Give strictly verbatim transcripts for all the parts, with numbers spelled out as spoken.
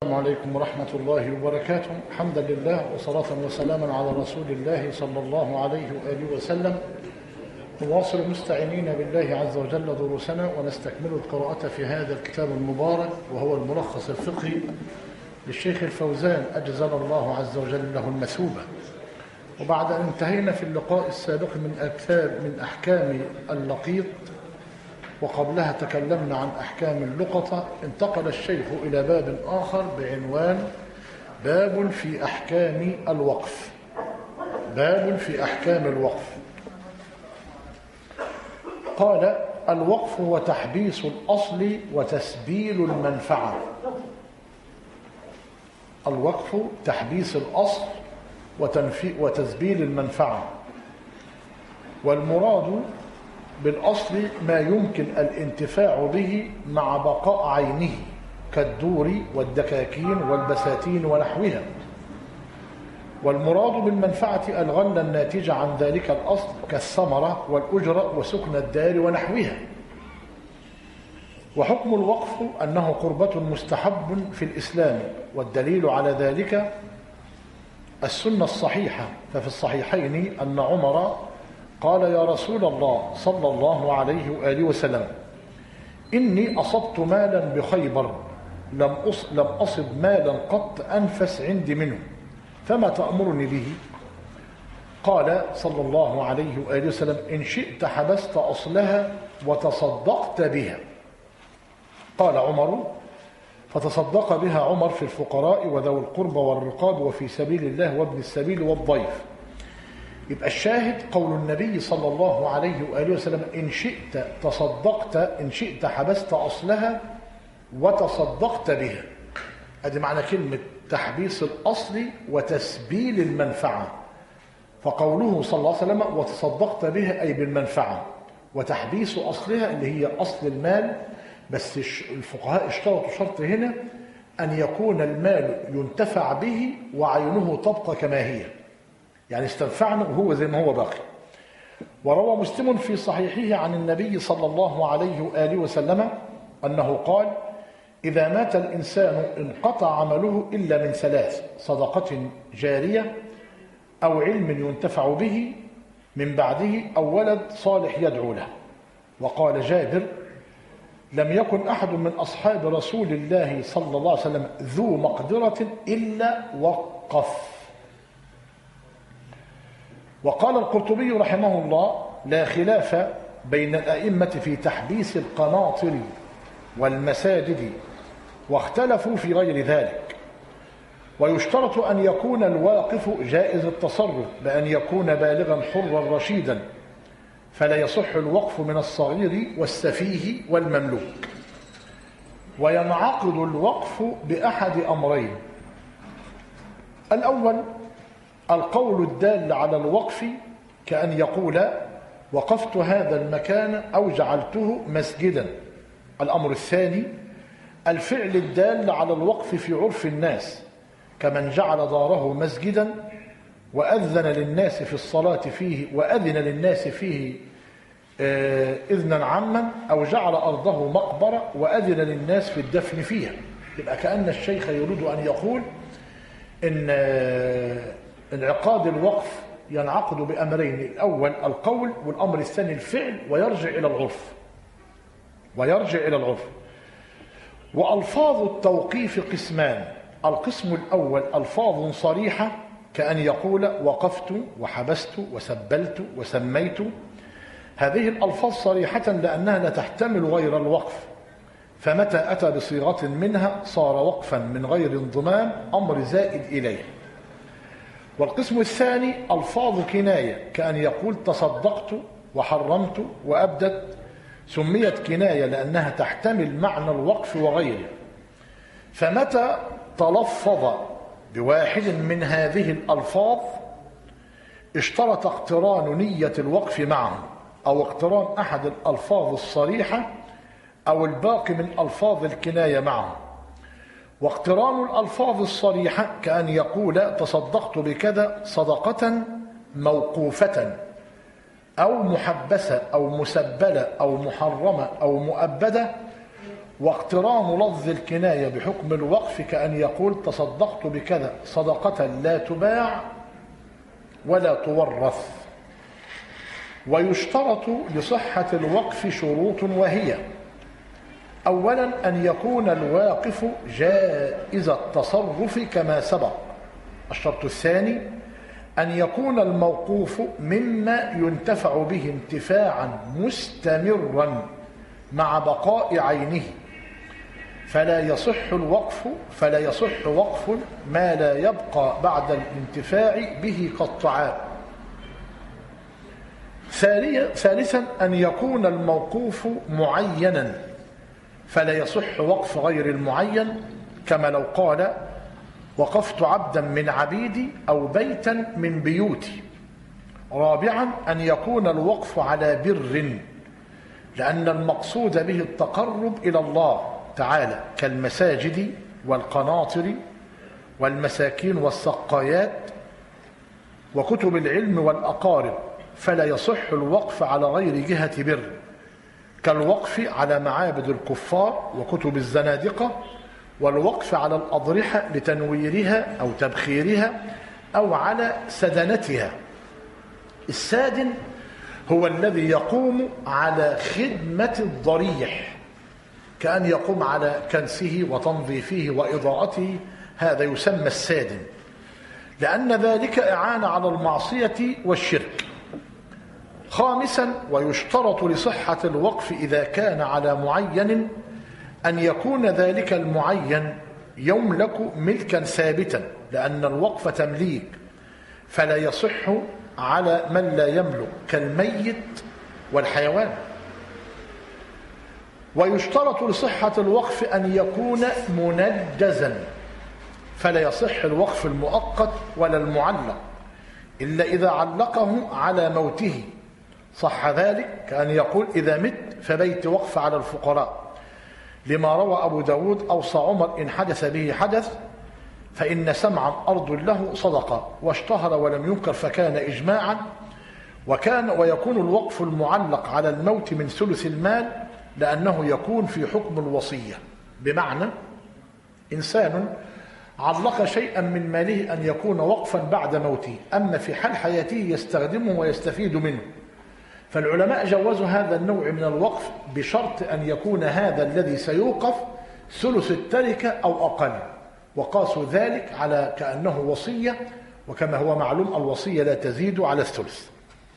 السلام عليكم ورحمة الله وبركاته. حمدا لله وصلاة وسلاما على رسول الله صلى الله عليه وآله وسلم. نواصل مستعينين بالله عز وجل دروسنا ونستكمل القراءة في هذا الكتاب المبارك، وهو الملخص الفقهي للشيخ الفوزان أجزل الله عز وجل له المثوبة. وبعد أن انتهينا في اللقاء السابق من أكثر من أحكام اللقيط، وقبلها تكلمنا عن أحكام اللقطة، انتقل الشيخ إلى باب آخر بعنوان باب في أحكام الوقف. باب في أحكام الوقف. قال: الوقف هو تحبيس الأصل وتسبيل المنفعة. الوقف تحبيس الأصل وتسبيل المنفعة، والمراد بالأصل ما يمكن الانتفاع به مع بقاء عينه كالدور والدكاكين والبساتين ونحوها. والمراد بالمنفعة الغلة الناتجة عن ذلك الأصل كالثمرة والأجرة وسكن الدار ونحوها. وحكم الوقف أنه قربة مستحب في الإسلام، والدليل على ذلك السنة الصحيحة. ففي الصحيحين أن عمر قال: يا رسول الله صلى الله عليه وآله وسلم، إني أصبت مالا بخيبر لم لم أصب مالا قط أنفس عندي منه، فما تأمرني به؟ قال صلى الله عليه وآله وسلم: إن شئت حبست أصلها وتصدقت بها. قال عمر: فتصدق بها عمر في الفقراء وذوي القربى والرقاب وفي سبيل الله وابن السبيل والضيف. يبقى الشاهد قول النبي صلى الله عليه وآله وسلم: إن شئت تصدقت، إن شئت حبست أصلها وتصدقت بها. هذه معنى كلمة تحبيس الأصل وتسبيل المنفعة. فقوله صلى الله عليه وسلم وتصدقت بها أي بالمنفعة، وتحبيس أصلها اللي هي أصل المال. بس الفقهاء اشترطوا شرط هنا، أن يكون المال ينتفع به وعينه تبقى كما هي، يعني استنفعنا وهو زي ما هو باقي. وروى مسلم في صحيحه عن النبي صلى الله عليه وآله وسلم أنه قال: إذا مات الإنسان انقطع عمله إلا من ثلاث: صدقة جارية، أو علم ينتفع به من بعده، أو ولد صالح يدعو له. وقال جابر: لم يكن أحد من أصحاب رسول الله صلى الله عليه وسلم ذو مقدرة إلا وقف. وقال القرطبي رحمه الله: لا خلاف بين الأئمة في تحبيس القناطر والمساجد، واختلفوا في غير ذلك. ويشترط أن يكون الواقف جائز التصرف، بأن يكون بالغا حرا رشيدا، فلا يصح الوقف من الصغير والسفيه والمملوك. وينعقد الوقف بأحد أمرين: الأول القول الدال على الوقف، كأن يقول: وقفت هذا المكان أو جعلته مسجدا. الأمر الثاني الفعل الدال على الوقف في عرف الناس، كمن جعل داره مسجدا وأذن للناس في الصلاة فيه وأذن للناس فيه إذنا عاما، أو جعل أرضه مقبرة وأذن للناس في الدفن فيها. يبقى كأن الشيخ يريد أن يقول إن انعقاد الوقف ينعقد بأمرين: الأول القول، والأمر الثاني الفعل، ويرجع إلى العرف ويرجع إلى العرف. وألفاظ التوقيف قسمان: القسم الأول ألفاظ صريحة، كأن يقول: وقفت وحبست وسبلت وسميت. هذه الألفاظ صريحة لأنها لا تحتمل غير الوقف، فمتى أتى بصيغة منها صار وقفا من غير انضمام، أمر زائد إليه. والقسم الثاني ألفاظ كناية، كأن يقول: تصدقت وحرمت وأبدت. سميت كناية لأنها تحتمل معنى الوقف وغيره، فمتى تلفظ بواحد من هذه الألفاظ اشترط اقتران نية الوقف معه، أو اقتران أحد الألفاظ الصريحة أو الباقي من ألفاظ الكناية معه. واقتران الألفاظ الصريحة كأن يقول: تصدقت بكذا صدقة موقوفة أو محبسة أو مسبلة أو محرمة أو مؤبدة، واقتران لفظ الكناية بحكم الوقف كأن يقول تصدقت بكذا صدقة لا تباع ولا تورث. ويشترط لصحة الوقف شروط، وهي: أولا أن يكون الواقف جائز التصرف كما سبق. الشرط الثاني أن يكون الموقوف مما ينتفع به انتفاعا مستمرا مع بقاء عينه، فلا يصح الوقف فلا يصح وقف ما لا يبقى بعد الانتفاع به كالطعام. ثالثا أن يكون الموقوف معينا، فلا يصح وقف غير المعين، كما لو قال وقفت عبدا من عبيدي أو بيتا من بيوتي. رابعا أن يكون الوقف على بر، لأن المقصود به التقرب إلى الله تعالى كالمساجد والقناطر والمساكين والسقايات وكتب العلم والأقارب، فلا يصح الوقف على غير جهة بر، كالوقف على معابد الكفار وكتب الزنادقة، والوقف على الأضرحة لتنويرها أو تبخيرها أو على سدنتها. السادن هو الذي يقوم على خدمة الضريح، كأن يقوم على كنسه وتنظيفه وإضاءته، هذا يسمى السادن، لأن ذلك إعانة على المعصية والشرك. خامسا ويشترط لصحة الوقف إذا كان على معين أن يكون ذلك المعين يملك ملكا ثابتا، لأن الوقف تمليك، فلا يصح على من لا يملك كالميت والحيوان. ويشترط لصحة الوقف أن يكون منجزا، فلا يصح الوقف المؤقت ولا المعلق إلا إذا علقه على موته، صح ذلك، كأن يقول إذا مت فبيت وقف على الفقراء، لما روى أبو داود أوصى عمر إن حدث به حدث فإن سمعا أرض له صدقة، واشتهر ولم ينكر فكان إجماعا. وكان ويكون الوقف المعلق على الموت من ثلث المال، لأنه يكون في حكم الوصية، بمعنى إنسان علق شيئا من ماله أن يكون وقفا بعد موته، أما في حال حياته يستخدمه ويستفيد منه. فالعلماء جوزوا هذا النوع من الوقف بشرط أن يكون هذا الذي سيوقف ثلث التركة أو أقل، وقاسوا ذلك على كأنه وصية، وكما هو معلوم الوصية لا تزيد على الثلث.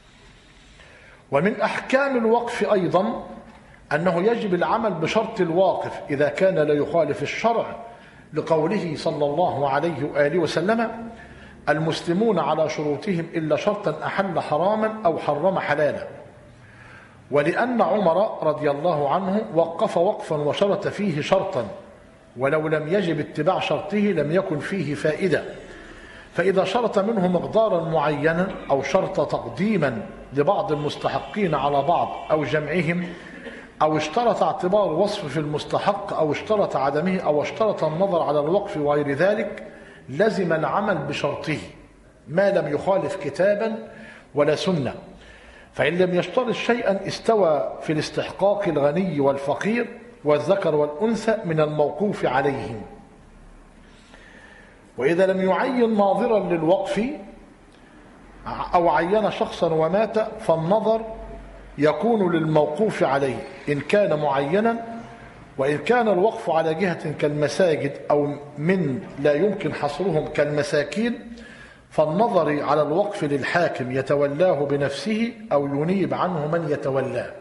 ومن أحكام الوقف أيضا أنه يجب العمل بشرط الواقف إذا كان لا يخالف الشرع، لقوله صلى الله عليه وآله وسلم: المسلمون على شروطهم إلا شرطا أحل حراما أو حرم حلالا. ولأن عمر رضي الله عنه وقف وقفا وشرط فيه شرطا، ولو لم يجب اتباع شرطه لم يكن فيه فائدة، فإذا شرط منه مقدارا معينا أو شرط تقديما لبعض المستحقين على بعض أو جمعهم، أو اشترط اعتبار وصف في المستحق، أو اشترط عدمه، أو اشترط النظر على الوقف وغير ذلك، لزم العمل بشرطه ما لم يخالف كتابا ولا سنة. فإن لم يشترط شيئا استوى في الاستحقاق الغني والفقير والذكر والأنثى من الموقوف عليهم. وإذا لم يعين ناظرا للوقف أو عين شخصا ومات، فالنظر يكون للموقوف عليه إن كان معينا. وإن كان الوقف على جهة كالمساجد أو من لا يمكن حصرهم كالمساكين، فالنظر على الوقف للحاكم يتولاه بنفسه أو ينيب عنه من يتولاه.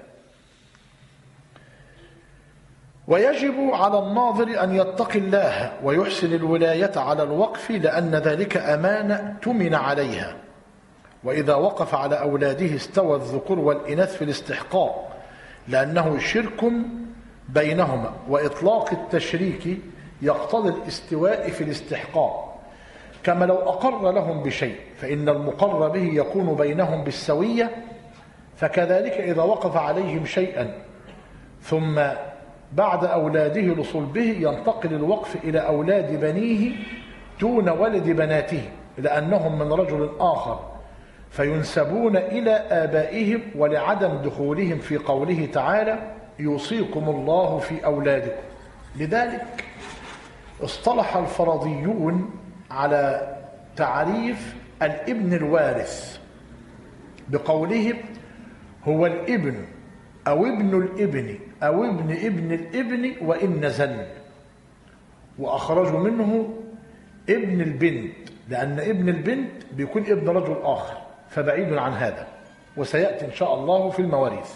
ويجب على الناظر أن يتقي الله ويحسن الولاية على الوقف، لأن ذلك أمانة تمن عليها. وإذا وقف على أولاده استوى الذكور والإناث في الاستحقاق، لأنه شرك بينهما، وإطلاق التشريك يقتضي الاستواء في الاستحقاق، كما لو أقر لهم بشيء فإن المقر به يكون بينهم بالسوية. فكذلك إذا وقف عليهم شيئا ثم بعد أولاده لصلبه ينتقل الوقف إلى أولاد بنيه دون ولد بناته، لأنهم من رجل آخر، فينسبون إلى آبائهم ولعدم دخولهم في قوله تعالى: يوصيكم الله في أولادكم. لذلك اصطلح الفرضيون على تعريف الابن الوارث بقولهم هو الابن أو ابن الابن أو ابن ابن الابن وإن نزل، وأخرجوا منه ابن البنت، لأن ابن البنت بيكون ابن رجل آخر، فبعيد عن هذا، وسيأتي إن شاء الله في المواريث.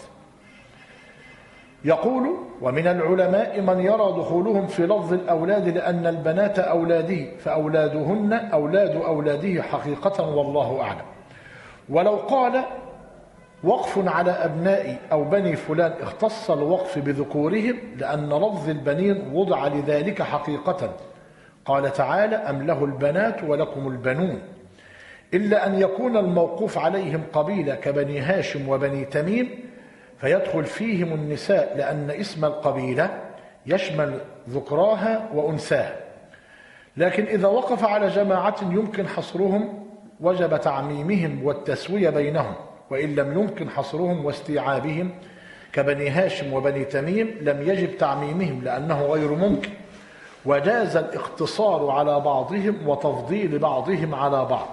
يقول: ومن العلماء من يرى دخولهم في لفظ الأولاد لأن البنات أولاده فأولادهن أولاد أولاده حقيقة، والله أعلم. ولو قال وقف على أبناء أو بني فلان اختص الوقف بذكورهم لأن لفظ البنين وضع لذلك حقيقة، قال تعالى: أم له البنات ولكم البنون، إلا أن يكون الموقوف عليهم قبيلة كبني هاشم وبني تميم فيدخل فيهم النساء، لأن اسم القبيلة يشمل ذكراها وأنثاها. لكن إذا وقف على جماعة يمكن حصرهم وجب تعميمهم والتسوية بينهم، وإن لم يمكن حصرهم واستيعابهم كبني هاشم وبني تميم لم يجب تعميمهم لأنه غير ممكن، وجاز الاقتصار على بعضهم وتفضيل بعضهم على بعض.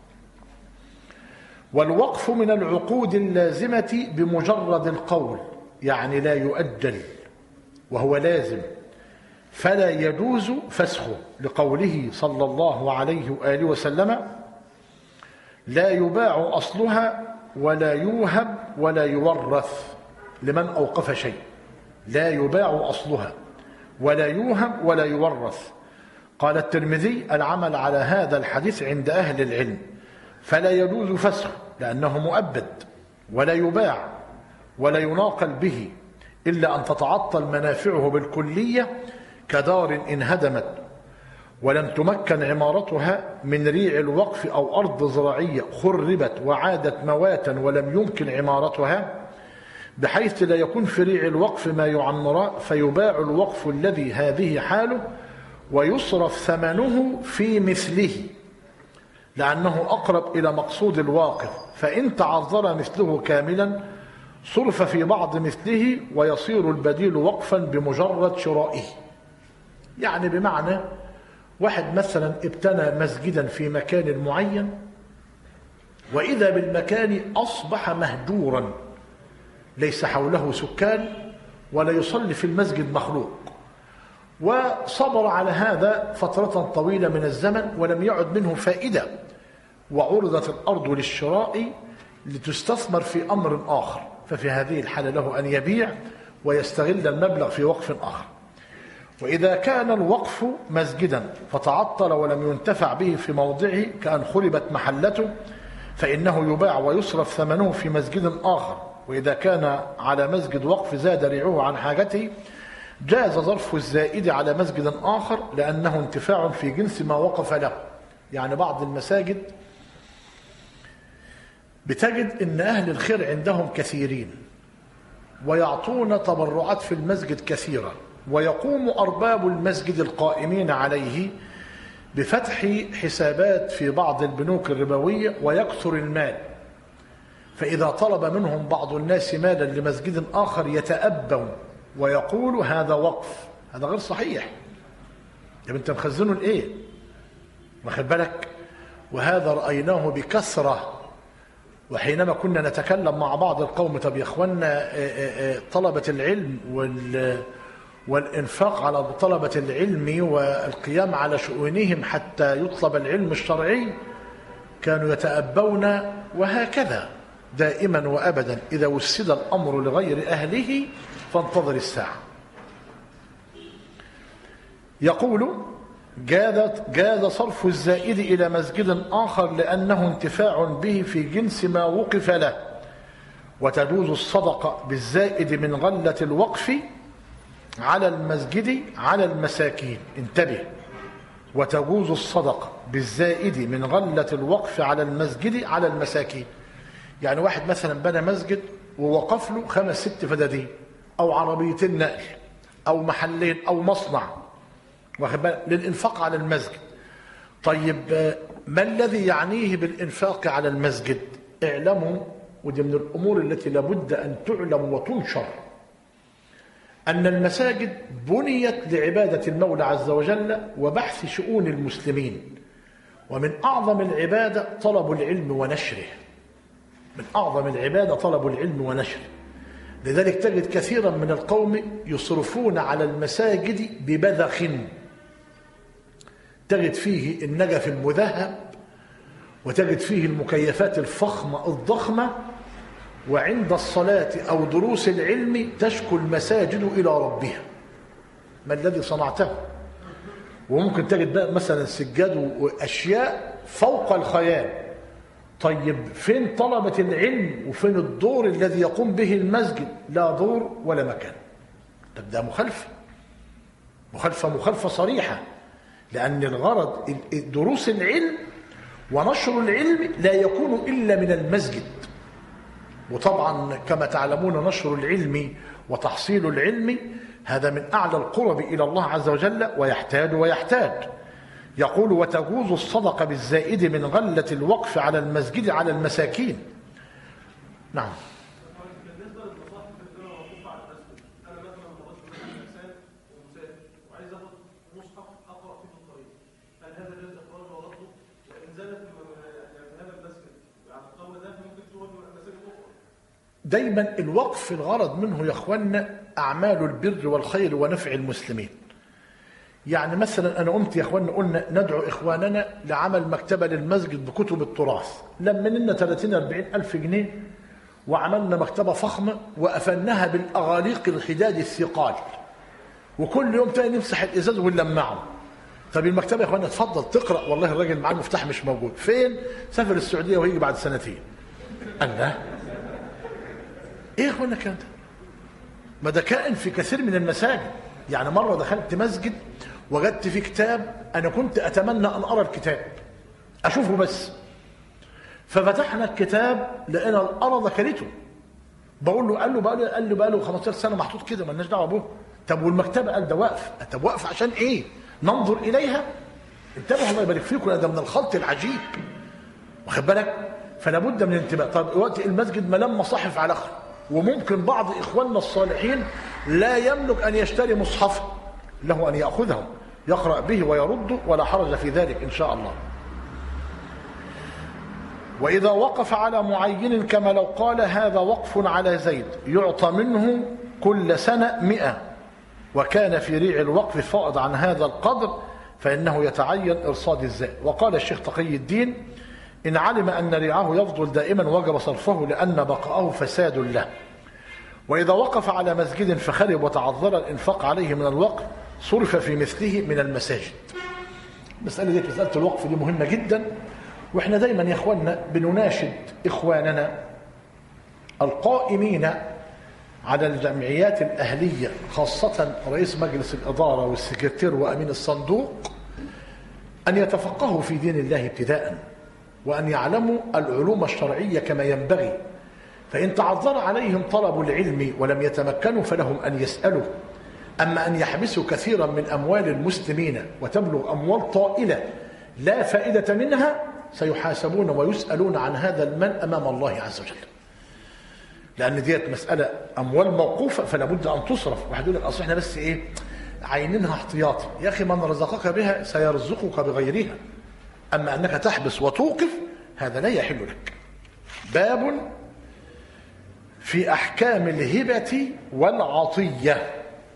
والوقف من العقود اللازمة بمجرد القول، يعني لا يؤجل وهو لازم، فلا يجوز فسخه، لقوله صلى الله عليه وآله وسلم: لا يباع أصلها ولا يوهب ولا يورث لمن أوقف شيء. لا يباع أصلها ولا يوهب ولا يورث. قال الترمذي: العمل على هذا الحديث عند أهل العلم، فلا يجوز فسخه لأنه مؤبد، ولا يباع ولا يناقل به إلا أن تتعطل منافعه بالكلية كدار انهدمت ولم تمكن عمارتها من ريع الوقف، أو أرض زراعية خربت وعادت مواتا ولم يمكن عمارتها، بحيث لا يكون في ريع الوقف ما يعمر، فيباع الوقف الذي هذه حاله ويصرف ثمنه في مثله لأنه أقرب إلى مقصود الواقف، فإن تعذر مثله كاملا صرف في بعض مثله ويصير البديل وقفا بمجرد شرائه. يعني بمعنى واحد مثلا ابتنى مسجدا في مكان معين، وإذا بالمكان أصبح مهجورا ليس حوله سكان ولا يصلي في المسجد مخلوق، وصبر على هذا فترة طويلة من الزمن ولم يعد منه فائدة، وعرضت الأرض للشراء لتستثمر في أمر آخر، ففي هذه الحالة له أن يبيع ويستغل المبلغ في وقف آخر. وإذا كان الوقف مسجدا فتعطل ولم ينتفع به في موضعه كأن خربت محلته، فإنه يباع ويصرف ثمنه في مسجد آخر. وإذا كان على مسجد وقف زاد ريعه عن حاجته جاز ظرف الزائد على مسجد آخر لأنه انتفاع في جنس ما وقف له. يعني بعض المساجد بتجد إن أهل الخير عندهم كثيرين ويعطون تبرعات في المسجد كثيرة، ويقوم أرباب المسجد القائمين عليه بفتح حسابات في بعض البنوك الربوية ويكثر المال، فإذا طلب منهم بعض الناس مالا لمسجد آخر يتأبون ويقول هذا وقف. هذا غير صحيح. يعني أنت مخزنه لإيه؟ واخد بالك؟ وهذا رأيناه بكثرة. وحينما كنا نتكلم مع بعض القوم: طب يا اخوانا طلبة العلم وال والإنفاق على طلبة العلم والقيام على شؤونهم حتى يطلب العلم الشرعي، كانوا يتأبون. وهكذا دائما وأبدا إذا وسد الأمر لغير أهله فانتظر الساعة. يقول: جاز صرف الزائد إلى مسجد آخر لأنه انتفاع به في جنس ما وقف له، وتجوز الصدقة بالزائد من غلة الوقف على المسجد على المساكين. انتبه: وتجوز الصدقة بالزائد من غلة الوقف على المسجد على المساكين. يعني واحد مثلا بنى مسجد ووقف له خمس ست فدادين أو عربيتين نقل أو محلين أو مصنع للإنفاق على المسجد. طيب ما الذي يعنيه بالإنفاق على المسجد؟ اعلموا، ودي من الأمور التي لابد أن تعلم وتنشر، أن المساجد بنيت لعبادة المولى عز وجل وبحث شؤون المسلمين، ومن أعظم العبادة طلب العلم ونشره، من أعظم العبادة طلب العلم ونشره. لذلك تجد كثيرا من القوم يصرفون على المساجد ببذخ، تجد فيه النجف المذهب، وتجد فيه المكيفات الفخمة الضخمة، وعند الصلاة أو دروس العلم تشكو المساجد إلى ربها. ما الذي صنعته؟ وممكن تجد بقى مثلا سجاد وأشياء فوق الخيال. طيب فين طلبة العلم وفين الدور الذي يقوم به المسجد؟ لا دور ولا مكان. طب ده مخالفة مخالفة مخالفة صريحة، لأن الغرض دروس العلم ونشر العلم لا يكون إلا من المسجد. وطبعا كما تعلمون نشر العلم وتحصيل العلم هذا من أعلى القرب إلى الله عز وجل، ويحتاج ويحتاج. يقول: وتجوز الصدقة بالزائد من غلة الوقف على المسجد على المساكين. نعم. بالنسبه للمصاحف اللي انا موقوفه على المسجد، انا مثلا مرات من انسان ومسافر وعايز اخد مصحف اقرا فيه في الطريق، هل هذا جاز اخراجه ورده؟ وان زادت في هذا المسجد يعني القول ده ممكن تروح مساجد اخرى. دايما الوقف الغرض منه يا اخوانا اعمال البر والخير ونفع المسلمين. يعني مثلا انا قمت يا اخوانا قلنا ندعو اخواننا لعمل مكتبه للمسجد بكتب التراث، لما لنا ثلاثين أربعين الف جنيه وعملنا مكتبه فخمه وقفلناها بالاغاليق الحداد الثقال، وكل يوم تاني نمسح الازاز ونلمعه. طب المكتبه يا اخوانا اتفضل تقرا، والله الراجل معاه المفتاح مش موجود، فين؟ سافر السعوديه وهيجي بعد سنتين. الله، ايه يا اخوانا الكلام ده؟ ما ده كائن في كثير من المساجد. يعني مره دخلت مسجد وجدت فيه كتاب، انا كنت اتمنى ان ارى الكتاب اشوفه بس، ففتحنا الكتاب لقينا الارض كلته. بقول له قال له بقى له قال له بقى له خمستاشر سنه محطوط كده مالناش دعوه به. طب والمكتبه؟ قال ده واقف. طب واقف عشان ايه؟ ننظر اليها؟ انتبهوا الله يبارك فيكم، ده من الخلط العجيب، واخد بالك؟ فلا بد من الانتباه. طب وقت المسجد ملام مصاحف على اخر، وممكن بعض اخواننا الصالحين لا يملك ان يشتري مصحفا، له ان ياخذه يقرا به ويرده ولا حرج في ذلك ان شاء الله. واذا وقف على معين كما لو قال هذا وقف على زيد يعطى منه كل سنه مئة، وكان في ريع الوقف فائض عن هذا القدر فانه يتعين ارصاد الزائد. وقال الشيخ تقي الدين: إن علم أن ريعه يفضل دائما وجب صرفه لأن بقاءه فساد له. وإذا وقف على مسجد فخرب وتعذر الإنفاق عليه من الوقف صرف في مثله من المساجد. مسألة دي مسألة الوقف دي مهمة جدا، وإحنا دايما يا إخواننا بنناشد إخواننا القائمين على الجمعيات الأهلية، خاصة رئيس مجلس الإدارة والسكرتير وأمين الصندوق، أن يتفقهوا في دين الله ابتداءً، وأن يعلموا العلوم الشرعية كما ينبغي. فإن تعذر عليهم طلب العلم ولم يتمكنوا فلهم أن يسألوا. أما أن يحبسوا كثيرا من أموال المسلمين وتبلغ أموال طائلة لا فائدة منها، سيحاسبون ويسألون عن هذا المال أمام الله عز وجل، لأن ديت مسألة أموال موقوفة فلا بد أن تصرف. واحد يقول لك أصل إحنا بس إيه عينينها احتياطي. يا أخي من رزقك بها سيرزقك بغيرها، أما أنك تحبس وتوقف هذا لا يحل لك. باب في أحكام الهبة والعطية.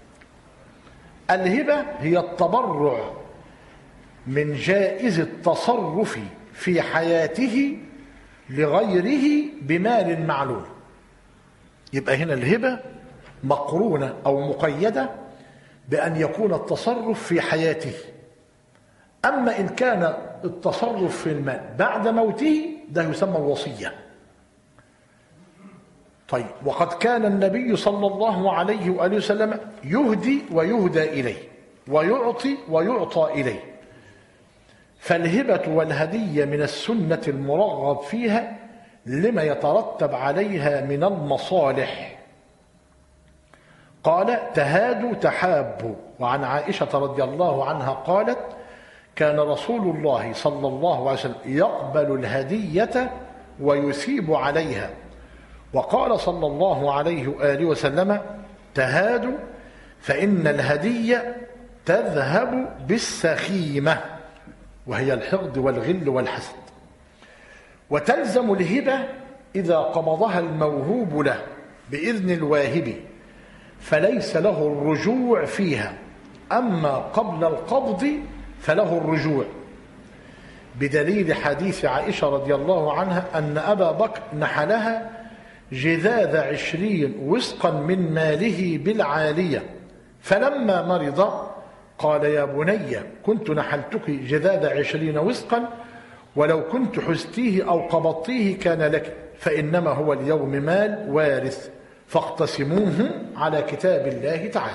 الهبة هي التبرع من جائز التصرف في حياته لغيره بمال معلوم. يبقى هنا الهبة مقرونة أو مقيدة بأن يكون التصرف في حياته. أما إن كان التصرف في المال بعد موته ده يسمى الوصية. طيب، وقد كان النبي صلى الله عليه وآله وسلم يهدي ويهدى إليه ويعطي ويعطى إليه. فالهبة والهدية من السنة المرغب فيها لما يترتب عليها من المصالح. قال: تهادوا تحابوا. وعن عائشة رضي الله عنها قالت: كان رسول الله صلى الله عليه وسلم يقبل الهدية ويثيب عليها. وقال صلى الله عليه وآله وسلم: تهادوا فإن الهدية تذهب بالسخيمة وهي الحقد والغل والحسد، وتلزم الهبة إذا قبضها الموهوب له بإذن الواهب، فليس له الرجوع فيها، أما قبل القبض فله الرجوع، بدليل حديث عائشة رضي الله عنها أن أبا بكر نحلها جذاذ عشرين وسقا من ماله بالعالية، فلما مرض قال يا بني كنت نحلتك جذاذ عشرين وسقا، ولو كنت حزتيه أو قبضتيه كان لك، فإنما هو اليوم مال وارث فاقتسموه على كتاب الله تعالى.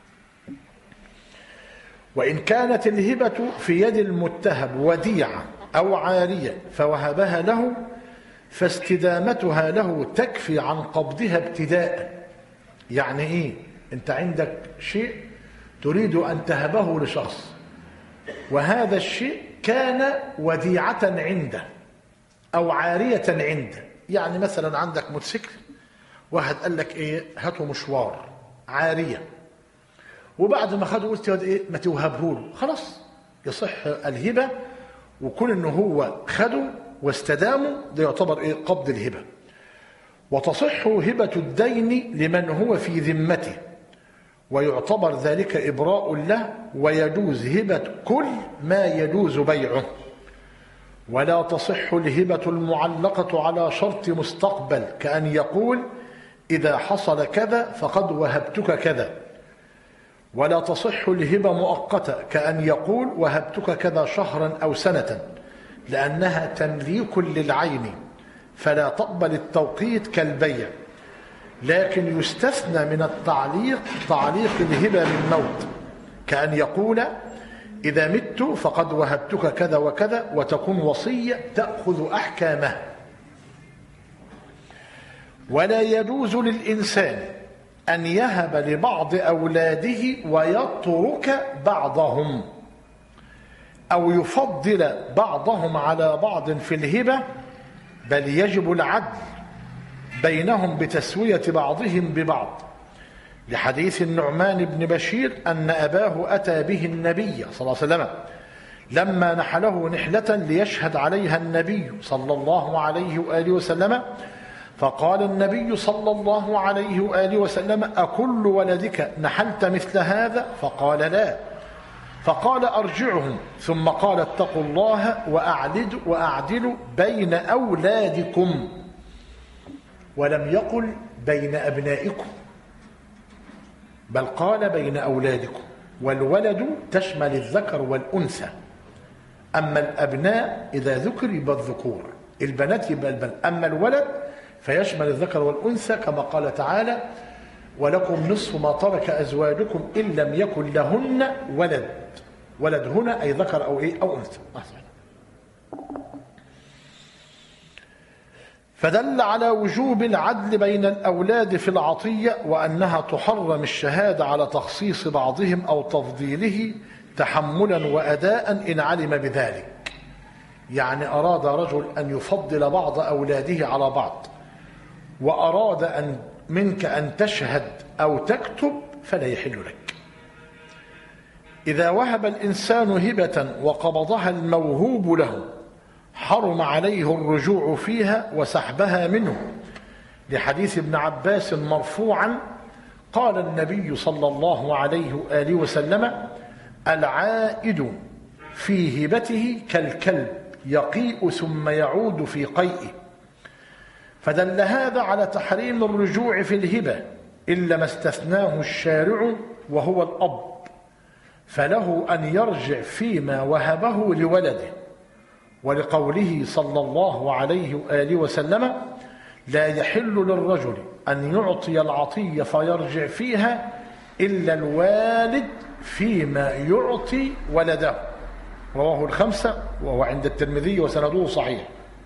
وإن كانت الهبة في يد المتهب وديعة أو عارية فوهبها له، فاستدامتها له تكفي عن قبضها ابتداء. يعني إيه؟ أنت عندك شيء تريد أن تهبه لشخص، وهذا الشيء كان وديعة عنده أو عارية عنده. يعني مثلا عندك موتوسيكل، واحد قال لك إيه هاته مشوار عارية، وبعد ما خده قلت إيه ما توهبه له، خلاص يصح الهبة، وكون إنه هو خده واستدامه ده يعتبر إيه قبض الهبة. وتصح هبة الدين لمن هو في ذمته، ويعتبر ذلك إبراء له، ويجوز هبة كل ما يجوز بيعه. ولا تصح الهبة المعلقة على شرط مستقبل، كأن يقول إذا حصل كذا فقد وهبتك كذا. ولا تصح الهبة مؤقتة، كأن يقول وهبتك كذا شهرا أو سنة، لأنها تمليك للعين فلا تقبل التوقيت كالبيع. لكن يستثنى من التعليق تعليق الهبة بالموت، كأن يقول إذا مت فقد وهبتك كذا وكذا، وتكون وصية تأخذ أحكامه. ولا يجوز للإنسان أن يهب لبعض أولاده ويترك بعضهم، أو يفضل بعضهم على بعض في الهبة، بل يجب العدل بينهم بتسوية بعضهم ببعض، لحديث النعمان بن بشير أن أباه أتى به النبي صلى الله عليه وسلم لما نحله نحلة ليشهد عليها النبي صلى الله عليه وآله وسلم، فقال النبي صلى الله عليه وآله وسلم أكل ولدك نحلت مثل هذا؟ فقال لا. فقال أرجعهم، ثم قال اتقوا الله وأعدلوا وأعدلوا بين أولادكم، ولم يقل بين أبنائكم، بل قال بين أولادكم. والولد تشمل الذكر والأنثى، أما الأبناء إذا ذكر يبقى الذكور، البنات يبقى البنات، أما الولد فيشمل الذكر والأنثى، كما قال تعالى ولكم نصف ما ترك أزواجكم إن لم يكن لهن ولد. ولد هنا أي ذكر أو إيه أو أنثى. فدل على وجوب العدل بين الأولاد في العطية، وأنها تحرم الشهادة على تخصيص بعضهم أو تفضيله تحملا وأداء إن علم بذلك. يعني أراد رجل أن يفضل بعض أولاده على بعض، وأراد أن منك أن تشهد أو تكتب، فلا يحل لك. إذا وهب الإنسان هبة وقبضها الموهوب له حرم عليه الرجوع فيها وسحبها منه، لحديث ابن عباس مرفوعا قال النبي صلى الله عليه وآله وسلم العائد في هبته كالكلب يقيء ثم يعود في قيئه. فدل هذا على تحريم الرجوع في الهبة إلا ما استثناه الشارع وهو الأب، فله أن يرجع فيما وهبه لولده، ولقوله صلى الله عليه وآله وسلم لا يحل للرجل أن يعطي العطية فيرجع فيها إلا الوالد فيما يعطي ولده، رواه الخمسة وهو عند الترمذي وسنده صحيح.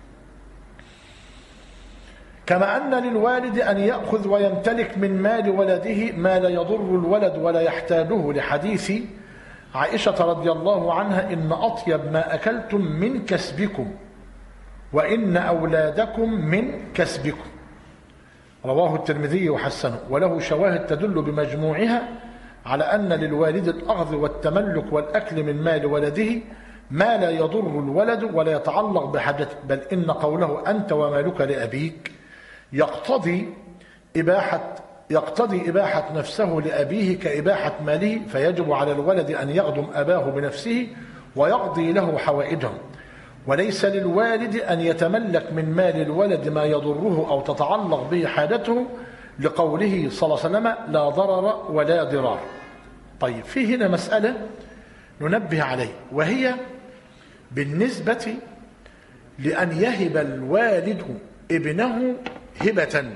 كما أن للوالد أن يأخذ ويمتلك من مال ولده ما لا يضر الولد ولا يحتاجه، لحديث عائشة رضي الله عنها إن أطيب ما أكلتم من كسبكم وإن أولادكم من كسبكم، رواه الترمذي وحسنه، وله شواهد تدل بمجموعها على أن للوالد الأخذ والتملك والأكل من مال ولده ما لا يضر الولد ولا يتعلق بحاجته، بل إن قوله أنت ومالك لأبيك يقتضي إباحة يقتضي إباحة نفسه لأبيه كإباحة ماله، فيجب على الولد أن يخدم أباه بنفسه ويقضي له حوائجه، وليس للوالد أن يتملك من مال الولد ما يضره أو تتعلق به حاجته، لقوله صلى الله عليه وسلم لا ضرر ولا ضرار. طيب في هنا مسألة ننبه عليه، وهي بالنسبة لأن يهب الوالد ابنه هبة،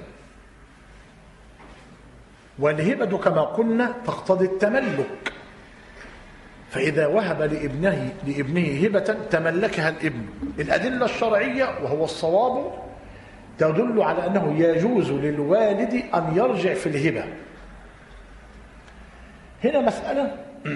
والهبة كما قلنا تقتضي التملك، فإذا وهب لابنه لابنه هبة تملكها الابن. الأدلة الشرعية وهو الصواب تدل على أنه يجوز للوالد أن يرجع في الهبة. هنا مسألة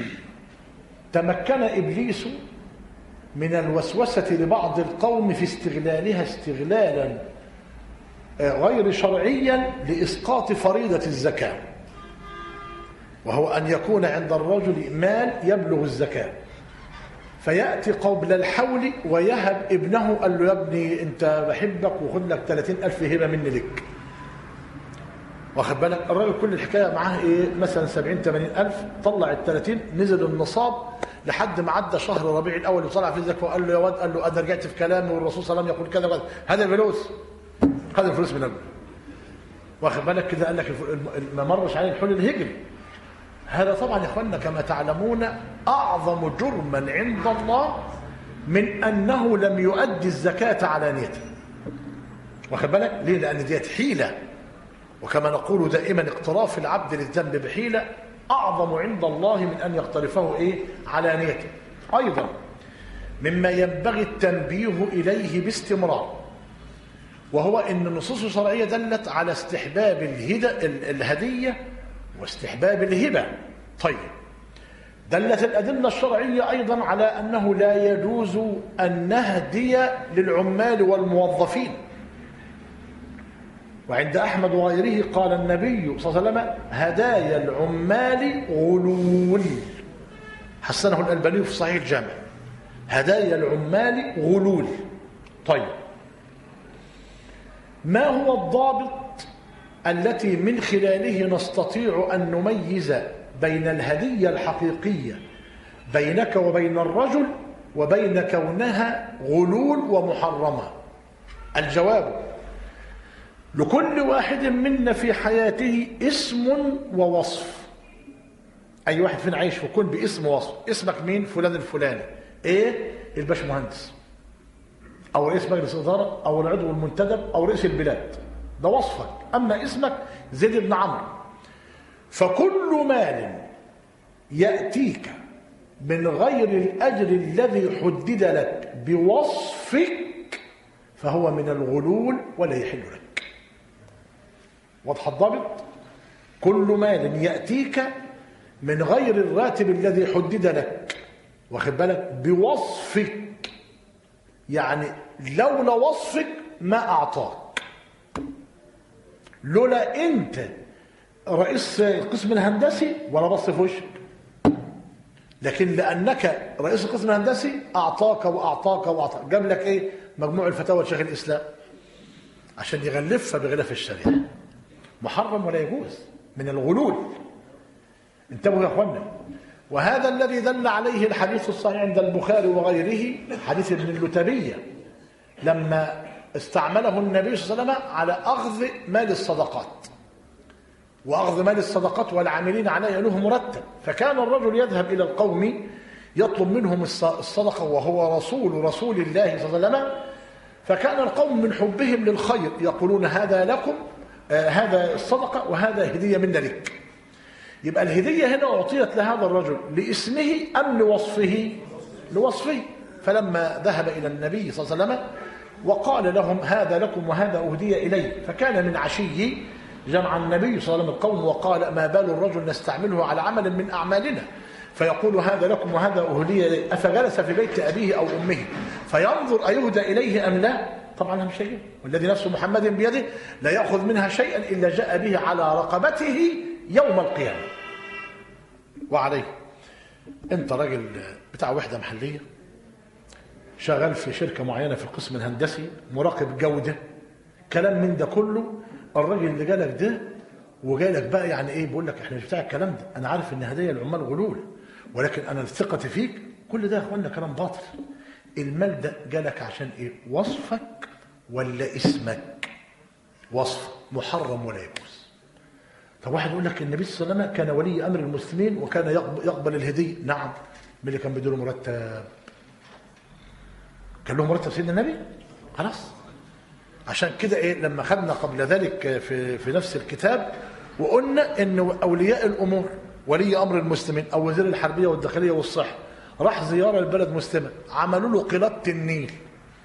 تمكن إبليس من الوسوسة لبعض القوم في استغلالها استغلالا غير شرعيا لإسقاط فريضة الزكاة، وهو أن يكون عند الرجل مال يبلغ الزكاة، فيأتي قبل الحول ويهب ابنه، قال له يا ابني أنت بحبك وخذ لك ثلاثين ألف هبة مني لك. واخد بالك؟ الراجل كل الحكاية معاه إيه؟ مثلا سبعين ثمانين ألف، طلع الثلاثين، نزل النصاب لحد ما عدى شهر ربيع الأول وطلع في الزكاة، وقال له يا واد، قال له أنا رجعت في كلامي والرسول صلى الله عليه وسلم يقول كذا وكذا، هذا الفلوس، خذ الفلوس من ابنه. واخد بالك كده؟ قال لك ما مرش عليه الحول الهجري. هذا طبعا يا اخواننا كما تعلمون اعظم جرما عند الله من انه لم يؤدي الزكاه علانيه. واخد بالك؟ ليه؟ لان ديت حيله، وكما نقول دائما اقتراف العبد للذنب بحيله اعظم عند الله من ان يقترفه ايه؟ علانيه. ايضا مما ينبغي التنبيه اليه باستمرار، وهو ان النصوص الشرعيه دلت على استحباب الهديه واستحباب الهبة. طيب دلت الأدلة الشرعية أيضا على أنه لا يجوز أن نهدي للعمال والموظفين، وعند أحمد وغيره قال النبي صلى الله عليه وسلم هدايا العمال غلول، حسنه الألباني في صحيح الجامع، هدايا العمال غلول. طيب ما هو الضابط التي من خلاله نستطيع أن نميز بين الهدية الحقيقية بينك وبين الرجل وبين كونها غلول ومحرمة؟ الجواب: لكل واحد منا في حياته اسم ووصف. أي واحد فينا عايش في كون باسم ووصف. اسمك مين؟ فلان الفلاني. إيه؟ الباشمهندس، أو رئيس مجلس إدارة، أو العضو المنتدب، أو رئيس البلاد، ده وصفك. أما اسمك زيد بن عمرو. فكل مال يأتيك من غير الأجر الذي حدد لك بوصفك فهو من الغلول ولا يحل لك. واضح الضابط؟ كل مال يأتيك من غير الراتب الذي حدد لك، واخد بالك، بوصفك، يعني لولا وصفك ما أعطاك. لولا انت رئيس القسم الهندسي ولا بص في وشك، لكن لانك رئيس القسم الهندسي اعطاك واعطاك واعطاك. جاب لك ايه؟ مجموع الفتاوى لشيخ الاسلام عشان يغلفها بغلاف الشريعه. محرم ولا يجوز، من الغلول. انتبهوا يا اخوانا. وهذا الذي دل عليه الحديث الصحيح عند البخاري وغيره، حديث ابن اللتبيه لما استعمله النبي صلى الله عليه وسلم على أخذ مال الصدقات، وأخذ مال الصدقات والعاملين عليها له مرتب. فكان الرجل يذهب إلى القوم يطلب منهم الصدقة وهو رسول رسول الله صلى الله عليه وسلم، فكان القوم من حبهم للخير يقولون هذا لكم، آه هذا الصدقة وهذا هدية منا لك. يبقى الهدية هنا أعطيت لهذا الرجل لاسمه أم لوصفه؟ لوصفه. فلما ذهب إلى النبي صلى الله عليه وسلم وقال لهم هذا لكم وهذا أهدي إلي، فكان من عشي جمع النبي صلى الله عليه وسلم القوم وقال ما بال الرجل نستعمله على عمل من أعمالنا فيقول هذا لكم وهذا أهدي إلي، أفجلس في بيت أبيه أو أمه فينظر أيهدى إليه أم لا؟ طبعا هم شيء، والذي نفس محمد بيده لا يأخذ منها شيئا إلا جاء به على رقبته يوم القيامة. وعليه انت راجل بتاع وحده محليه شغال في شركه معينه في القسم الهندسي، مراقب جوده، كلام من ده كله. الراجل اللي جالك ده وجالك بقى يعني ايه، بيقول لك احنا مش بتاع الكلام ده، انا عارف ان هدايا العمال غلول، ولكن انا ثقتي فيك. كل ده يا اخوانا كلام باطل. المال ده جالك عشان ايه؟ وصفك ولا اسمك؟ وصف محرم ولا يجوز. طب واحد يقول لك النبي صلى الله عليه وسلم كان ولي امر المسلمين وكان يقبل الهديه. نعم. مين اللي كان بيديله مرتب؟ كان له مرتب سيدنا النبي؟ خلاص. عشان كده ايه لما خدنا قبل ذلك في في نفس الكتاب وقلنا ان اولياء الامور ولي امر المسلمين او وزير الحربيه والداخليه والصحه راح زياره لبلد مسلمه، عملوا له قلاده النيل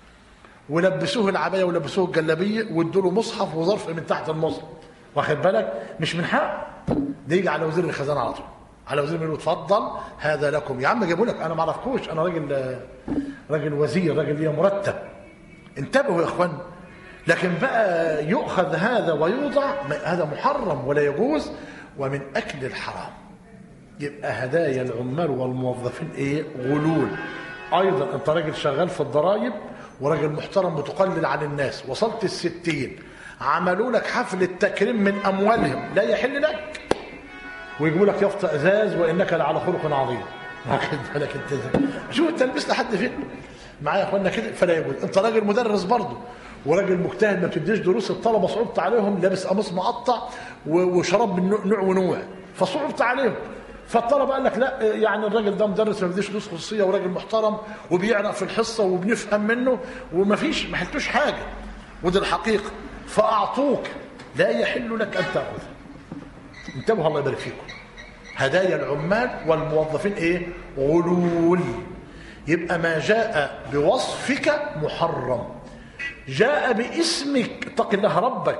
ولبسوه العبايه ولبسوه الجلابيه وادوا له مصحف وظرف من تحت المصحف، واخد بالك؟ مش من حق ده يجي على وزير الخزانه على طول، على وزير يقول له اتفضل هذا لكم. يا عم جابوا لك، انا ما اعرفكوش، انا راجل راجل وزير، راجل ليه مرتب. انتبهوا يا اخوان. لكن بقى يؤخذ هذا ويوضع، هذا محرم ولا يجوز ومن اكل الحرام. يبقى هدايا العمال والموظفين ايه؟ غلول. ايضا انت راجل شغال في الضرائب وراجل محترم بتقلل عن الناس، وصلت الستين، عملوا لك حفل التكريم من اموالهم، لا يحل لك، ويجيبوا لك يافطه ازاز وانك لعلى خلق عظيم. واخد بالك انت؟ شوف التلبيس لحد فين معايا يا اخوانا كده، فلا يجوز. انت راجل مدرس برضه وراجل مجتهد ما بتديش دروس، الطلبه صعبت عليهم، لابس قميص مقطع وشراب من نوع ونوع، فصعبت عليهم، فالطلبه قال لك لا يعني الراجل ده مدرس ما بيديش دروس خصوصيه وراجل محترم وبيعرق في الحصه وبنفهم منه وما فيش ما حلتوش حاجه، ودي الحقيقه، فاعطوك، لا يحل لك ان تاخذ. انتبهوا الله يبارك فيكم. هدايا العمال والموظفين ايه؟ غلول. يبقى ما جاء بوصفك محرم، جاء باسمك اتق الله ربك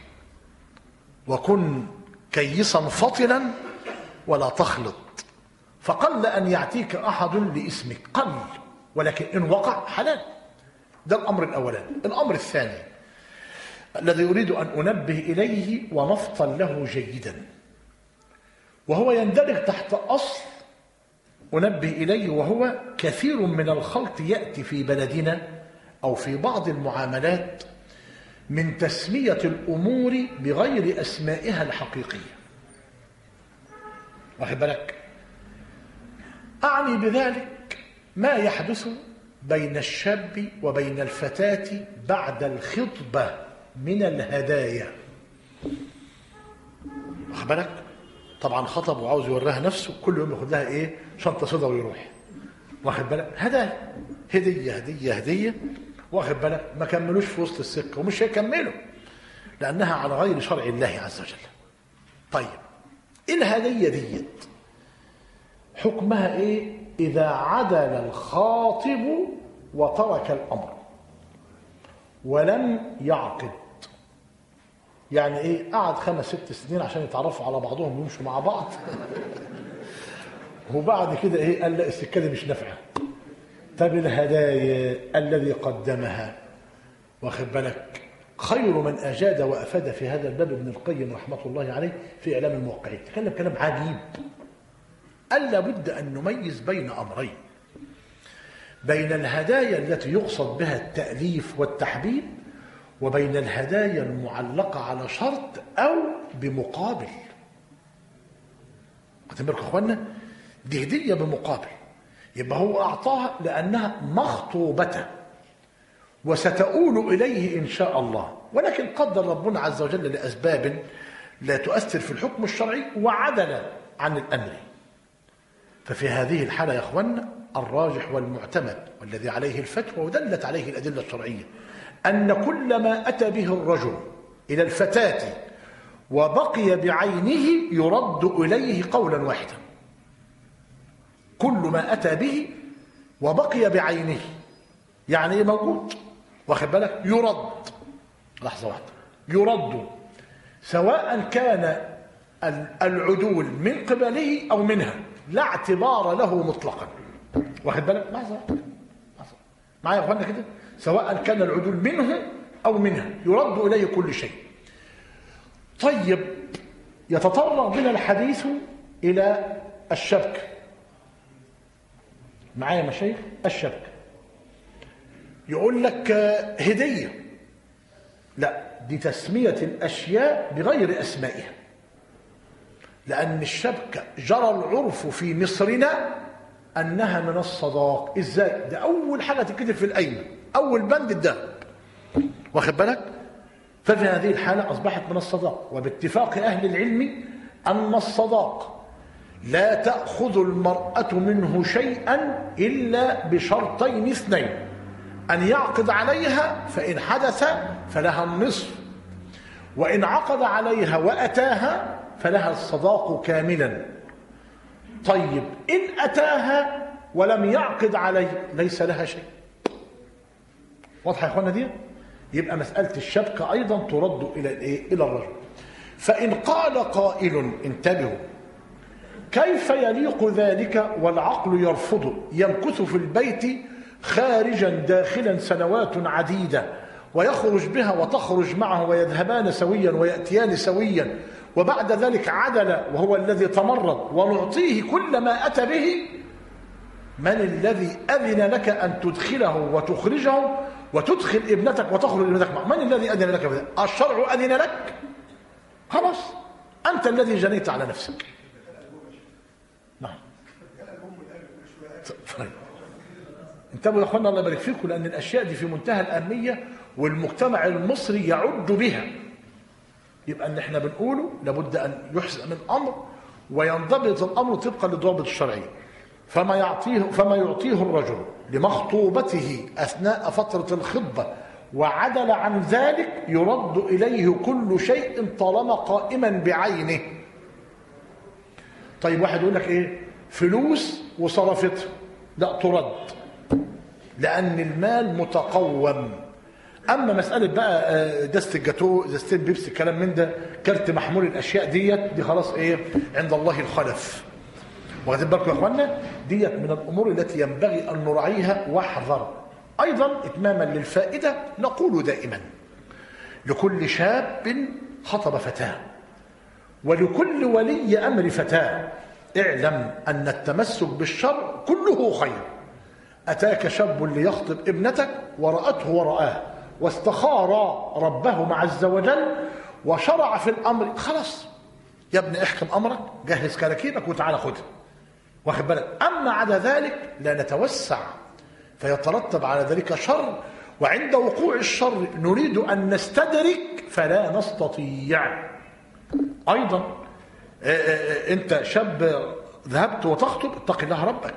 وكن كيسا فطنا ولا تخلط، فقل أن يعطيك أحد لاسمك، قل، ولكن إن وقع حلال. ده الأمر الأولاني. الأمر الثاني الذي أريد أن أنبه إليه ونفطن له جيدا، وهو يندرج تحت أصل أنبه إليه، وهو كثير من الخلط يأتي في بلدنا أو في بعض المعاملات من تسمية الأمور بغير أسمائها الحقيقية. واخد بالك؟ أعني بذلك ما يحدث بين الشاب وبين الفتاة بعد الخطبة من الهدايا. واخد بالك؟ طبعا خطب وعاوز يوريها نفسه، كل يوم ياخد لها ايه؟ شنطه سودا ويروح. واخد بالك؟ هدايا، هديه هديه هديه. واخد بالك؟ ما كملوش في وسط السكه ومش هيكملوا لانها على غير شرع الله عز وجل. طيب الهديه ديت حكمها ايه اذا عدل الخاطب وترك الامر ولم يعقد؟ يعني ايه؟ قعد خمس ست سنين عشان يتعرفوا على بعضهم ويمشوا مع بعض وبعد كده ايه؟ قال لا السكه دي مش نافعه. طب الهدايا الذي قدمها، واخد بالك؟ خير من اجاد وافاد في هذا الباب ابن القيم رحمه الله عليه في اعلام الموقعين، تكلم كلام عجيب. قال لابد ان نميز بين امرين، بين الهدايا التي يقصد بها التاليف والتحبيب، وبين الهدايا المعلقة على شرط أو بمقابل. واخدين بالكم يا اخوانا؟ دي هدية بمقابل، يبقى هو أعطاها لأنها مخطوبة وستؤول إليه إن شاء الله، ولكن قدر ربنا عز وجل لأسباب لا تؤثر في الحكم الشرعي وعدل عن الأمر. ففي هذه الحالة يا اخوانا الراجح والمعتمد والذي عليه الفتوى ودلت عليه الأدلة الشرعية أن كل ما أتى به الرجل إلى الفتاة وبقي بعينه يرد إليه قولا واحدا. كل ما أتى به وبقي بعينه يعني موجود، واخد بالك؟ يرد. لحظة واحدة، يرد سواء كان العدول من قبله أو منها، لا اعتبار له مطلقا. واخد بالك؟ لحظة واحدة معايا يا اخوانا كده؟ سواء كان العدول منه أو منها يرد إليه كل شيء. طيب يتطرق بنا الحديث إلى الشبكة. معايا مشايخ؟ الشبكة يقول لك هدية، لا، دي تسمية الأشياء بغير أسمائها، لأن الشبكة جرى العرف في مصرنا أنها من الصداق. إزاي؟ ده أول حاجة تكتب في القايمة، أول بند الذهب، واخد بالك؟ ففي هذه الحالة أصبحت من الصداق. وباتفاق أهل العلم أن الصداق لا تأخذ المرأة منه شيئا إلا بشرطين اثنين: أن يعقد عليها فإن حدث فلها النصف، وإن عقد عليها وأتاها فلها الصداق كاملا. طيب إن أتاها ولم يعقد عليه ليس لها شيء. واضحة يا أخوانا دي؟ يبقى مسألة الشبكة أيضا ترد إلى الإيه؟ إلى الرجل. فإن قال قائل: انتبهوا، كيف يليق ذلك والعقل يرفضه؟ يمكث في البيت خارجا داخلا سنوات عديدة، ويخرج بها وتخرج معه، ويذهبان سويا ويأتيان سويا، وبعد ذلك عدل وهو الذي تمرد، ونعطيه كل ما أتى به. من الذي أذن لك أن تدخله وتخرجه وتدخل ابنتك وتخرج ابنتك معه؟ من الذي أذن لك بذلك؟ الشرع أذن لك؟ خلاص، أنت الذي جنيت على نفسك. نعم. انتبهوا يا اخوانا الله يبارك فيكم، لأن الأشياء دي في منتهى الأهمية والمجتمع المصري يعد بها. يبقى ان احنا بنقوله لابد أن يحسن الأمر وينضبط الأمر طبقا للضوابط الشرعية. فما يعطيه فما يعطيه الرجل لمخطوبته أثناء فترة الخطبة وعدل عن ذلك يرد إليه كل شيء طالما قائما بعينه. طيب واحد يقول لك ايه؟ فلوس وصرفتها، لا ترد، لأن المال متقوم. أما مسألة بقى دست الجاتو، دستين بيبسي، الكلام من ده، كارت محمول، الأشياء ديت دي خلاص إيه؟ عند الله الخلف. واخدين بالكم يا إخوانا؟ ديت من الأمور التي ينبغي أن نراعيها واحذر. أيضا إتماما للفائدة نقول دائما لكل شاب خطب فتاة ولكل ولي أمر فتاة: اعلم أن التمسك بالشرع كله خير. أتاك شاب ليخطب ابنتك ورأته ورآه واستخار ربه عز وجل وشرع في الأمر، خلاص يا ابني احكم أمرك، جهز كراكيبك وتعالى خدها، واخد بالك؟ أما عدا ذلك لا نتوسع فيترتب على ذلك شر، وعند وقوع الشر نريد أن نستدرك فلا نستطيع. أيضا أنت شاب ذهبت وتخطب، اتق الله ربك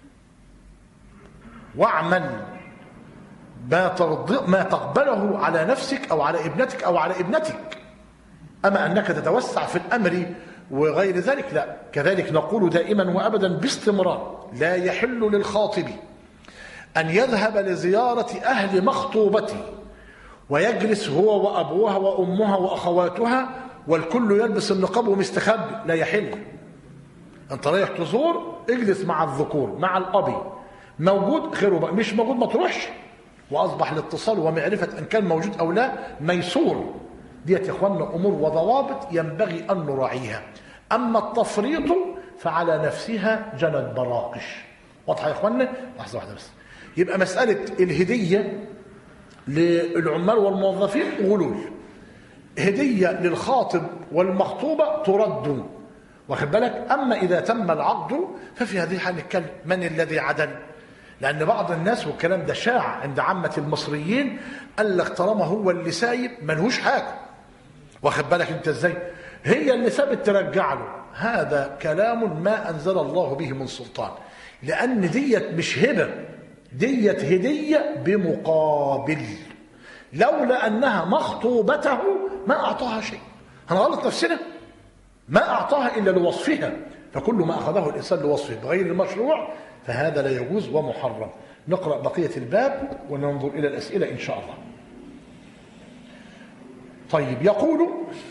واعمل ما ترضي ما تقبله على نفسك أو على ابنتك أو على ابنتك. أما أنك تتوسع في الأمر وغير ذلك لا. كذلك نقول دائما وأبدا باستمرار: لا يحل للخاطب أن يذهب لزيارة أهل مخطوبته ويجلس هو وأبوها وأمها وأخواتها والكل يلبس النقاب ومستخبي، لا يحل. أنت رايح تزور، اجلس مع الذكور، مع الأبي، موجود خير وبقى، مش موجود ما تروحش. وأصبح الاتصال ومعرفة أن كان موجود أو لا ميسور. ديت يا إخواننا أمور وضوابط ينبغي أن نراعيها. أما التفريط فعلى نفسها جنت براقش. واضحة يا إخواننا؟ لحظة واحدة بس. يبقى مسألة الهدية للعمال والموظفين غلول، هدية للخاطب والمخطوبة ترد، واخد بالك؟ أما إذا تم العقد ففي هذه الحالة نتكلم من الذي عدل. لأن بعض الناس، والكلام ده شاع عند عامة المصريين، قال لك طالما هو اللي سايب ملهوش حاجة، واخد بالك أنت إزاي؟ هي اللي سابت ترجع له. هذا كلام ما أنزل الله به من سلطان، لأن ديت مش هبة، ديت هدية بمقابل. لولا أنها مخطوبته ما أعطاها شيء. هنغلط نفسنا؟ ما أعطاها إلا لوصفها، فكل ما أخذه الإنسان لوصفه بغير المشروع فهذا لا يجوز ومحرم. نقرأ بقية الباب وننظر إلى الأسئلة إن شاء الله. طيب، يقول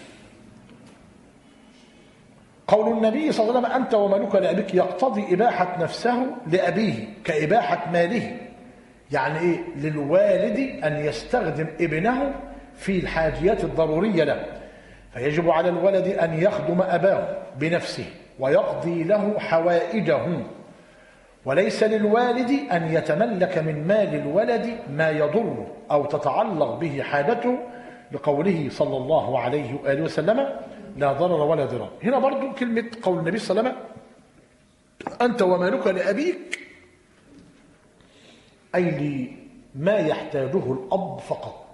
قول النبي صلى الله عليه وسلم: أنت ومالك لأبيك، يقتضي إباحة نفسه لأبيه كإباحة ماله. يعني إيه؟ للوالد أن يستخدم ابنه في الحاجيات الضرورية له، فيجب على الولد أن يخدم أباه بنفسه ويقضي له حوائجه، وليس للوالد أن يتملك من مال الولد ما يضر أو تتعلق به حاجته، لقوله صلى الله عليه وآله وسلم: لا ضرر ولا ضرار. هنا برضو كلمة قول النبي صلى الله عليه وسلم: أنت ومالك لأبيك، أي لما يحتاجه الأب فقط.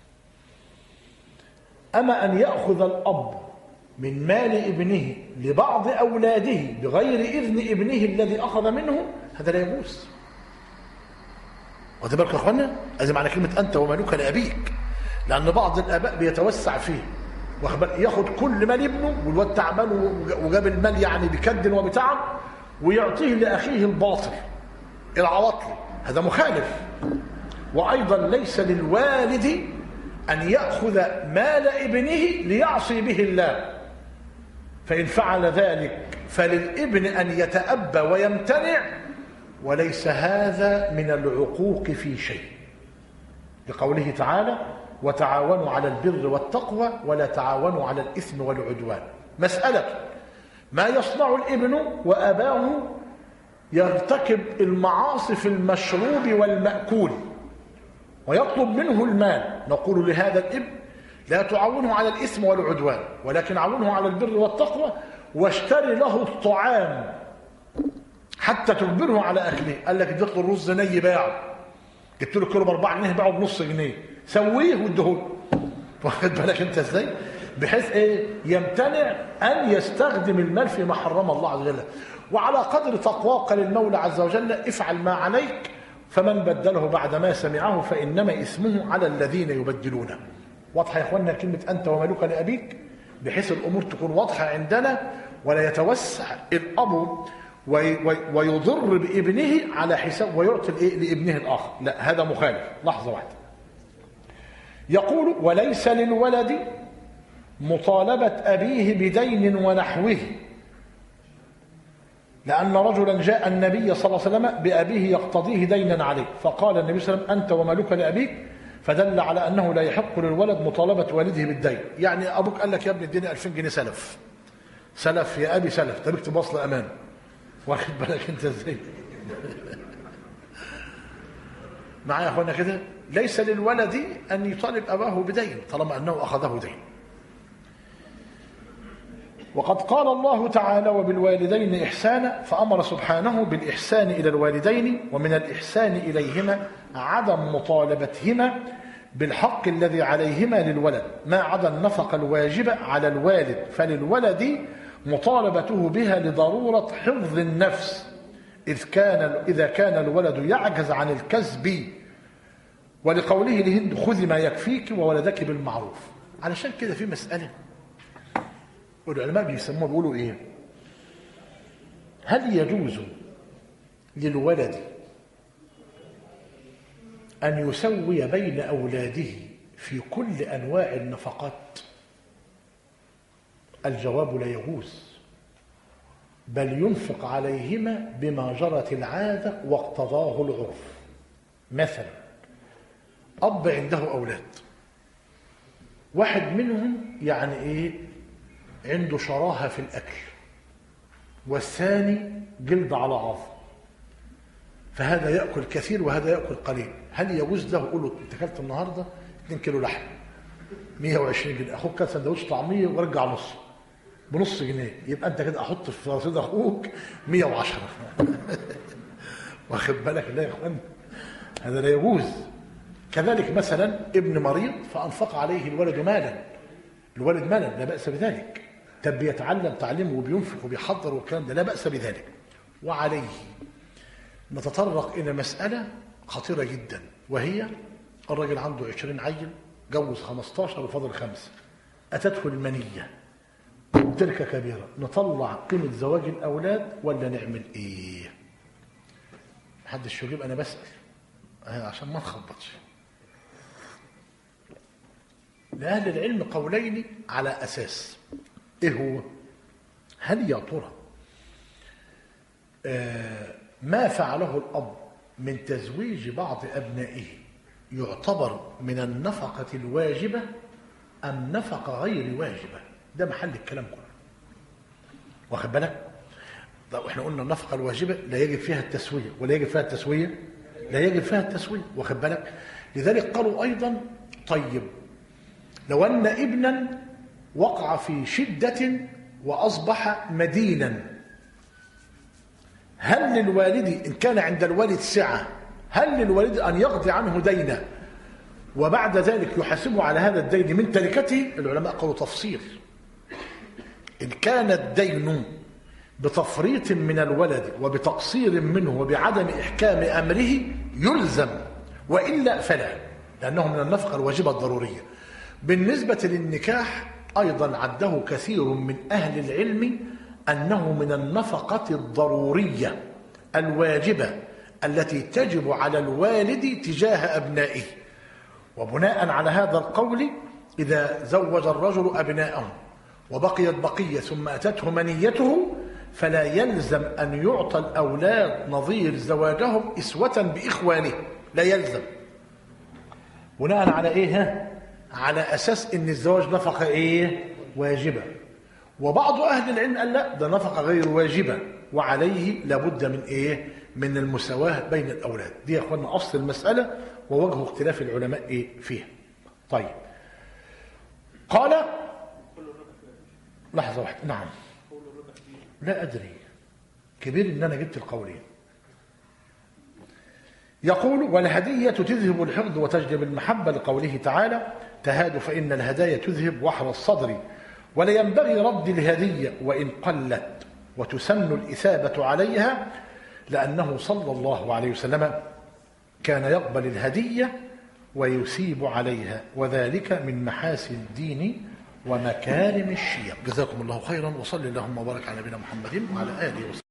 أما أن يأخذ الأب من مال ابنه لبعض أولاده بغير إذن ابنه الذي أخذ منه، هذا لا يجوز. واخد بالك يا اخوانا؟ هذا معنى كلمة أنت ومالك لأبيك، لأن بعض الآباء بيتوسع فيه، ياخد كل مال ابنه والواد تعبان وجاب المال يعني بكد وبتعب ويعطيه لأخيه الباطل العواطل، هذا مخالف. وأيضا ليس للوالد أن يأخذ مال ابنه ليعصي به الله، فإن فعل ذلك فللابن أن يتأبى ويمتنع، وليس هذا من العقوق في شيء، لقوله تعالى: وتعاونوا على البر والتقوى ولا تعاونوا على الإثم والعدوان. مسألة ما يصنع الابن وأباه يرتكب المعاصي في المشروب والمأكول ويطلب منه المال، نقول لهذا الابن: لا تعاونه على الإثم والعدوان، ولكن عاونه على البر والتقوى، واشتري له الطعام حتى تجبره على أكله. قال لك اديت له الرز ني باعه، جبت له كيلو باربعة جنيه باعه بنص جنيه، سويه واديهوله. واخد بالك انت ازاي؟ بحيث ايه؟ يمتنع ان يستخدم المال فيما حرم الله عز وجل. وعلى قدر تقواك للمولى عز وجل افعل ما عليك، فمن بدله بعد ما سمعه فانما اسمه على الذين يبدلونه. واضحه يا اخوانا كلمه انت ومالك لابيك، بحيث الامور تكون واضحه عندنا، ولا يتوسع الاب ويضر بابنه على حساب ويعطي الايه لابنه الاخر، لا هذا مخالف. لحظه واحده. يقول: وليس للولد مطالبة أبيه بدين ونحوه، لأن رجلا جاء النبي صلى الله عليه وسلم بأبيه يقتضيه دينا عليه، فقال النبي صلى الله عليه وسلم: أنت ومالك لأبيك، فدل على أنه لا يحق للولد مطالبة والده بالدين. يعني أبوك قال لك: يا ابني اديني ألفين جنيه سلف، سلف يا أبي سلف، طب اكتب وصل أمان. واخد بالك أنت إزاي؟ معايا يا أخوانا كده؟ ليس للولد أن يطالب أباه بدين طالما أنه أخذه دين. وقد قال الله تعالى: وبالوالدين إحسانا، فأمر سبحانه بالإحسان إلى الوالدين، ومن الإحسان إليهما عدم مطالبتهما بالحق الذي عليهما للولد، ما عدا النفقة الواجبة على الوالد، فللولد مطالبته بها لضرورة حفظ النفس، إذ كان إذا كان الولد يعجز عن الكسب، ولقوله لهند: خذي ما يكفيك وولدك بالمعروف. علشان كده في مسألة والعلماء بيسموها، بيقولوا ايه؟ هل يجوز للولد أن يسوي بين أولاده في كل أنواع النفقات؟ الجواب: لا يجوز، بل ينفق عليهما بما جرت العادة واقتضاه العرف. مثلا أب عنده أولاد، واحد منهم يعني إيه؟ عنده شراهة في الأكل، والثاني جلد على عظم، فهذا يأكل كثير وهذا يأكل قليل. هل يجوز له يقول له: أنت أكلت النهاردة اتنين كيلو لحم مية وعشرين جنيه، أخوك كان سندوتش طعمية ورجع نص بنص جنيه، يبقى أنت كده أحط في رصيد أخوك مية وعشرة. واخد بالك؟ لا يا إخوان، هذا لا يجوز. كذلك مثلا ابن مريض فأنفق عليه الولد مالا، الولد مالا، لا بأس بذلك، طب بيتعلم تعليمه وبينفق وبيحضر والكلام ده، لا بأس بذلك. وعليه نتطرق إلى مسألة خطيرة جدا، وهي الرجل عنده عشرين عيل، جوز خمستاشر وفضل خمسة، أتته المنية، تركة كبيرة، نطلع قيمة زواج الأولاد ولا نعمل إيه؟ محدش يجيب، أنا بسأل عشان ما نخبطش. لأهل العلم قولين على أساس إيه هو؟ هل يا ترى آه ما فعله الأب من تزويج بعض أبنائه يعتبر من النفقة الواجبة أم نفقة غير واجبة؟ ده محل الكلام كله. واخد بالك؟ طب احنا قلنا النفقة الواجبة لا يجب فيها التسوية، ولا يجب فيها التسوية لا يجب فيها التسوية، واخد بالك؟ لذلك قالوا أيضا طيب لو أن ابنا وقع في شدة وأصبح مدينا، هل للوالد إن كان عند الوالد سعة هل للوالد أن يقضي عنه دينا وبعد ذلك يحاسبه على هذا الدين من تركته؟ العلماء قالوا تفصيل. إن كان الدين بتفريط من الولد وبتقصير منه وبعدم إحكام أمره يلزم، وإلا فلا، لأنه من النفقة الواجبة الضرورية. بالنسبة للنكاح أيضا عده كثير من أهل العلم أنه من النفقة الضرورية الواجبة التي تجب على الوالد تجاه أبنائه. وبناء على هذا القول إذا زوج الرجل أبناءه وبقيت بقية ثم أتته منيته فلا يلزم أن يعطى الأولاد نظير زواجهم إسوة بإخوانه، لا يلزم. بناء على إيه؟ على أساس إن الزواج نفقة إيه؟ واجبة. وبعض أهل العلم قال لا، ده نفقة غير واجبة وعليه لابد من إيه؟ من المساواة بين الأولاد. دي يا أخوانا أصل المسألة ووجه اختلاف العلماء إيه فيها. طيب قال لحظة واحدة. نعم لا أدري، كبير إن أنا جبت القولين. يقول والهدية تذهب الحقد وتجلب المحبة لقوله تعالى تهاد فإن الهدايا تذهب وحر الصدر، ولا ينبغي رد الهدية وإن قلت وتسن الإثابة عليها، لأنه صلى الله عليه وسلم كان يقبل الهدية ويثيب عليها، وذلك من محاسن الدين ومكارم الشيم. جزاكم الله خيرا، وصلي اللهم وبارك على نبينا محمد وعلى آله وصحبه.